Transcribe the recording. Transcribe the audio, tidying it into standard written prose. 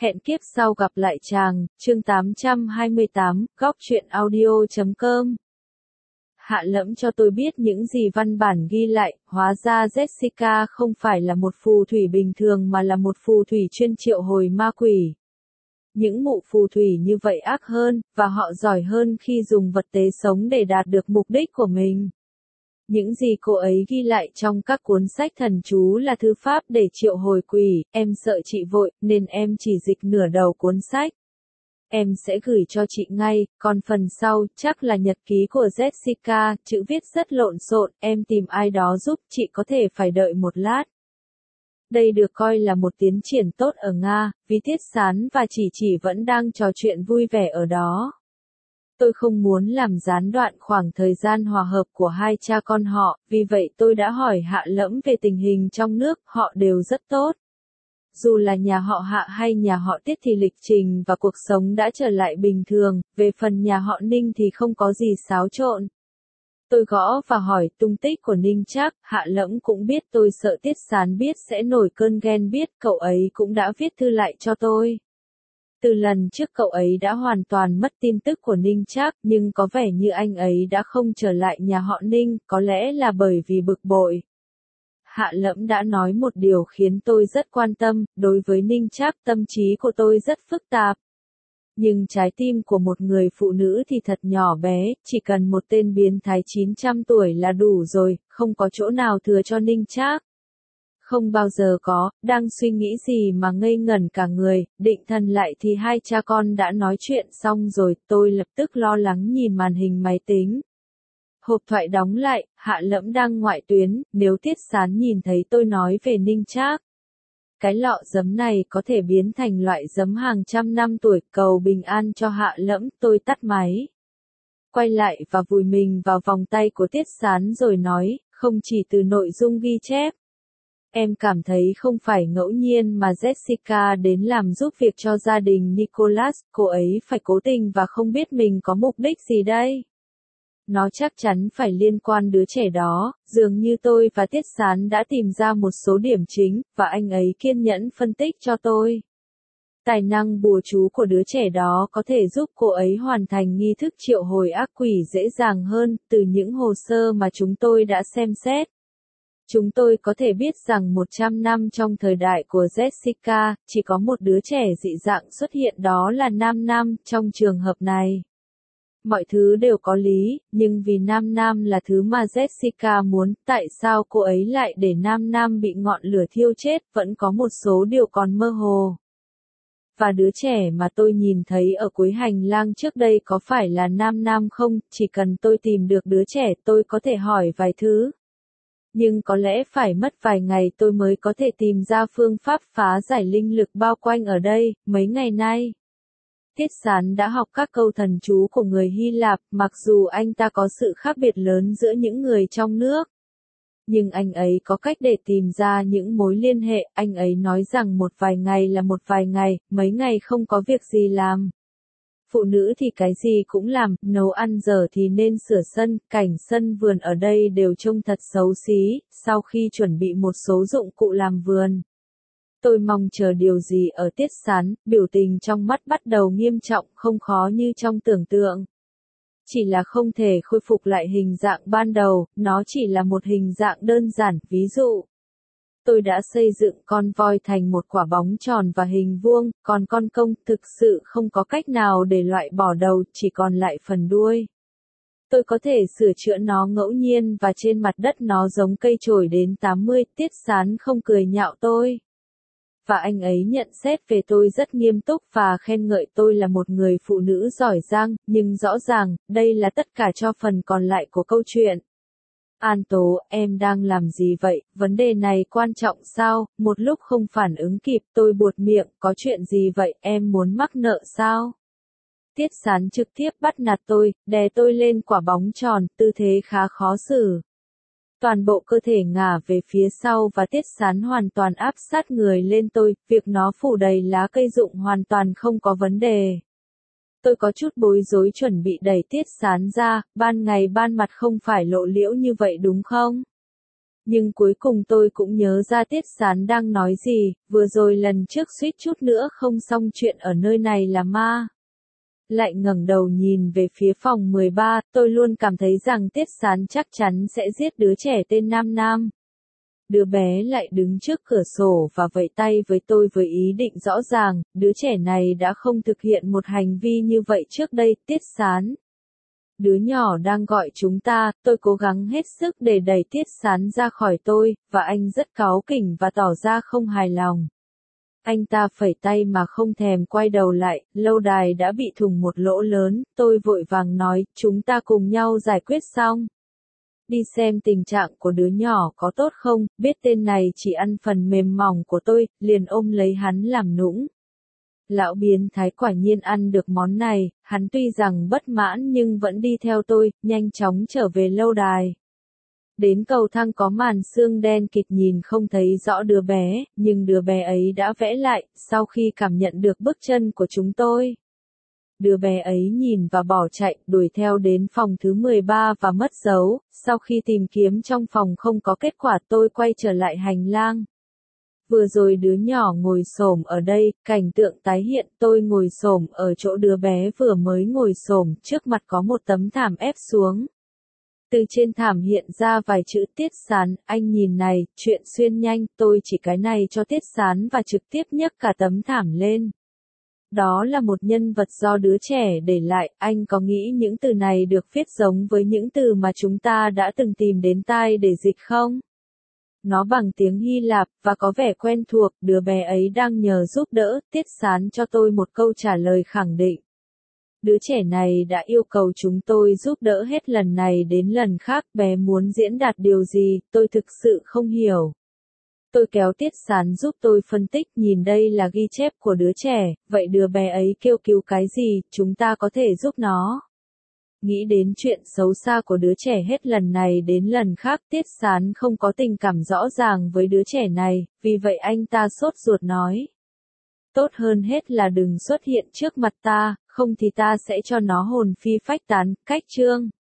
Hẹn kiếp sau gặp lại chàng, chương 828, góc truyện audio.com. Hạ Lẫm cho tôi biết những gì văn bản ghi lại, hóa ra Jessica không phải là một phù thủy bình thường mà là một phù thủy chuyên triệu hồi ma quỷ. Những mụ phù thủy như vậy ác hơn, và họ giỏi hơn khi dùng vật tế sống để đạt được mục đích của mình. Những gì cô ấy ghi lại trong các cuốn sách thần chú là thư pháp để triệu hồi quỷ, em sợ chị vội, nên em chỉ dịch nửa đầu cuốn sách. Em sẽ gửi cho chị ngay, còn phần sau, chắc là nhật ký của Jessica, chữ viết rất lộn xộn, em tìm ai đó giúp, chị có thể phải đợi một lát. Đây được coi là một tiến triển tốt ở Nga, vì Tiết Sán và Chỉ vẫn đang trò chuyện vui vẻ ở đó. Tôi không muốn làm gián đoạn khoảng thời gian hòa hợp của hai cha con họ, vì vậy tôi đã hỏi Hạ Lẫm về tình hình trong nước, họ đều rất tốt. Dù là nhà họ Hạ hay nhà họ Tiết thì lịch trình và cuộc sống đã trở lại bình thường, về phần nhà họ Ninh thì không có gì xáo trộn. Tôi gõ và hỏi tung tích của Ninh Trác, Hạ Lẫm cũng biết tôi sợ Tiết Sán biết sẽ nổi cơn ghen biết, cậu ấy cũng đã viết thư lại cho tôi. Từ lần trước cậu ấy đã hoàn toàn mất tin tức của Ninh Trác, nhưng có vẻ như anh ấy đã không trở lại nhà họ Ninh, có lẽ là bởi vì bực bội. Hạ Lẫm đã nói một điều khiến tôi rất quan tâm, đối với Ninh Trác tâm trí của tôi rất phức tạp. Nhưng trái tim của một người phụ nữ thì thật nhỏ bé, chỉ cần một tên biến thái 900 tuổi là đủ rồi, không có chỗ nào thừa cho Ninh Trác. Không bao giờ có, đang suy nghĩ gì mà ngây ngẩn cả người, định thần lại thì hai cha con đã nói chuyện xong rồi, tôi lập tức lo lắng nhìn màn hình máy tính. Hộp thoại đóng lại, Hạ Lẫm đang ngoại tuyến, nếu Tiết Sán nhìn thấy tôi nói về Ninh Trác. Cái lọ giấm này có thể biến thành loại giấm hàng trăm năm tuổi, cầu bình an cho Hạ Lẫm, tôi tắt máy. Quay lại và vùi mình vào vòng tay của Tiết Sán rồi nói, không chỉ từ nội dung ghi chép. Em cảm thấy không phải ngẫu nhiên mà Jessica đến làm giúp việc cho gia đình Nicholas, cô ấy phải cố tình và không biết mình có mục đích gì đây. Nó chắc chắn phải liên quan đứa trẻ đó, dường như tôi và Tiết Sán đã tìm ra một số điểm chính, và anh ấy kiên nhẫn phân tích cho tôi. Tài năng bùa chú của đứa trẻ đó có thể giúp cô ấy hoàn thành nghi thức triệu hồi ác quỷ dễ dàng hơn, từ những hồ sơ mà chúng tôi đã xem xét. Chúng tôi có thể biết rằng 100 năm trong thời đại của Jessica, chỉ có một đứa trẻ dị dạng xuất hiện, đó là Nam, trong trường hợp này. Mọi thứ đều có lý, nhưng vì Nam là thứ mà Jessica muốn, tại sao cô ấy lại để Nam bị ngọn lửa thiêu chết, vẫn có một số điều còn mơ hồ. Và đứa trẻ mà tôi nhìn thấy ở cuối hành lang trước đây có phải là Nam không, chỉ cần tôi tìm được đứa trẻ tôi có thể hỏi vài thứ. Nhưng có lẽ phải mất vài ngày tôi mới có thể tìm ra phương pháp phá giải linh lực bao quanh ở đây, mấy ngày nay. Tiết Sán đã học các câu thần chú của người Hy Lạp, mặc dù anh ta có sự khác biệt lớn giữa những người trong nước. Nhưng anh ấy có cách để tìm ra những mối liên hệ, anh ấy nói rằng một vài ngày là một vài ngày, mấy ngày không có việc gì làm. Phụ nữ thì cái gì cũng làm, nấu ăn giờ thì nên sửa sân, cảnh sân vườn ở đây đều trông thật xấu xí, sau khi chuẩn bị một số dụng cụ làm vườn. Tôi mong chờ điều gì ở Tiết Sán, biểu tình trong mắt bắt đầu nghiêm trọng, không khó như trong tưởng tượng. Chỉ là không thể khôi phục lại hình dạng ban đầu, nó chỉ là một hình dạng đơn giản, ví dụ. Tôi đã xây dựng con voi thành một quả bóng tròn và hình vuông, còn con công thực sự không có cách nào để loại bỏ đầu, chỉ còn lại phần đuôi. Tôi có thể sửa chữa nó ngẫu nhiên và trên mặt đất nó giống cây chổi đến 80, Tiết Sán không cười nhạo tôi. Và anh ấy nhận xét về tôi rất nghiêm túc và khen ngợi tôi là một người phụ nữ giỏi giang, nhưng rõ ràng, đây là tất cả cho phần còn lại của câu chuyện. An Tố, em đang làm gì vậy, vấn đề này quan trọng sao, một lúc không phản ứng kịp, tôi buột miệng, có chuyện gì vậy, em muốn mắc nợ sao? Tiết Sán trực tiếp bắt nạt tôi, đè tôi lên quả bóng tròn, tư thế khá khó xử. Toàn bộ cơ thể ngả về phía sau và Tiết Sán hoàn toàn áp sát người lên tôi, việc nó phủ đầy lá cây rụng hoàn toàn không có vấn đề. Tôi có chút bối rối chuẩn bị đẩy Tiết Sán ra, ban ngày ban mặt không phải lộ liễu như vậy đúng không? Nhưng cuối cùng tôi cũng nhớ ra Tiết Sán đang nói gì, vừa rồi lần trước suýt chút nữa không xong chuyện ở nơi này là ma. Lại ngẩng đầu nhìn về phía phòng 13, tôi luôn cảm thấy rằng Tiết Sán chắc chắn sẽ giết đứa trẻ tên Nam Nam. Đứa bé lại đứng trước cửa sổ và vẫy tay với tôi với ý định rõ ràng, đứa trẻ này đã không thực hiện một hành vi như vậy trước đây, Tiết Sán. Đứa nhỏ đang gọi chúng ta, tôi cố gắng hết sức để đẩy Tiết Sán ra khỏi tôi, và anh rất cáu kỉnh và tỏ ra không hài lòng. Anh ta phẩy tay mà không thèm quay đầu lại, lâu đài đã bị thủng một lỗ lớn, tôi vội vàng nói, chúng ta cùng nhau giải quyết xong. Đi xem tình trạng của đứa nhỏ có tốt không, biết tên này chỉ ăn phần mềm mỏng của tôi, liền ôm lấy hắn làm nũng. Lão biến thái quả nhiên ăn được món này, hắn tuy rằng bất mãn nhưng vẫn đi theo tôi, nhanh chóng trở về lâu đài. Đến cầu thang có màn sương đen kịt nhìn không thấy rõ đứa bé, nhưng đứa bé ấy đã vẽ lại, sau khi cảm nhận được bước chân của chúng tôi. Đứa bé ấy nhìn và bỏ chạy, đuổi theo đến phòng thứ 13 và mất dấu, sau khi tìm kiếm trong phòng không có kết quả tôi quay trở lại hành lang. Vừa rồi đứa nhỏ ngồi xổm ở đây, cảnh tượng tái hiện tôi ngồi xổm ở chỗ đứa bé vừa mới ngồi xổm, trước mặt có một tấm thảm ép xuống. Từ trên thảm hiện ra vài chữ Tiết Sán, anh nhìn này, chuyện xuyên nhanh, tôi chỉ cái này cho Tiết Sán và trực tiếp nhấc cả tấm thảm lên. Đó là một nhân vật do đứa trẻ để lại, anh có nghĩ những từ này được viết giống với những từ mà chúng ta đã từng tìm đến tai để dịch không? Nó bằng tiếng Hy Lạp, và có vẻ quen thuộc, đứa bé ấy đang nhờ giúp đỡ, Tiết Sán cho tôi một câu trả lời khẳng định. Đứa trẻ này đã yêu cầu chúng tôi giúp đỡ hết lần này đến lần khác, bé muốn diễn đạt điều gì, tôi thực sự không hiểu. Tôi kéo Tiết Sán giúp tôi phân tích, nhìn đây là ghi chép của đứa trẻ, vậy đứa bé ấy kêu cứu cái gì, chúng ta có thể giúp nó. Nghĩ đến chuyện xấu xa của đứa trẻ hết lần này đến lần khác, Tiết Sán không có tình cảm rõ ràng với đứa trẻ này, vì vậy anh ta sốt ruột nói. Tốt hơn hết là đừng xuất hiện trước mặt ta, không thì ta sẽ cho nó hồn phi phách tán, cách chương.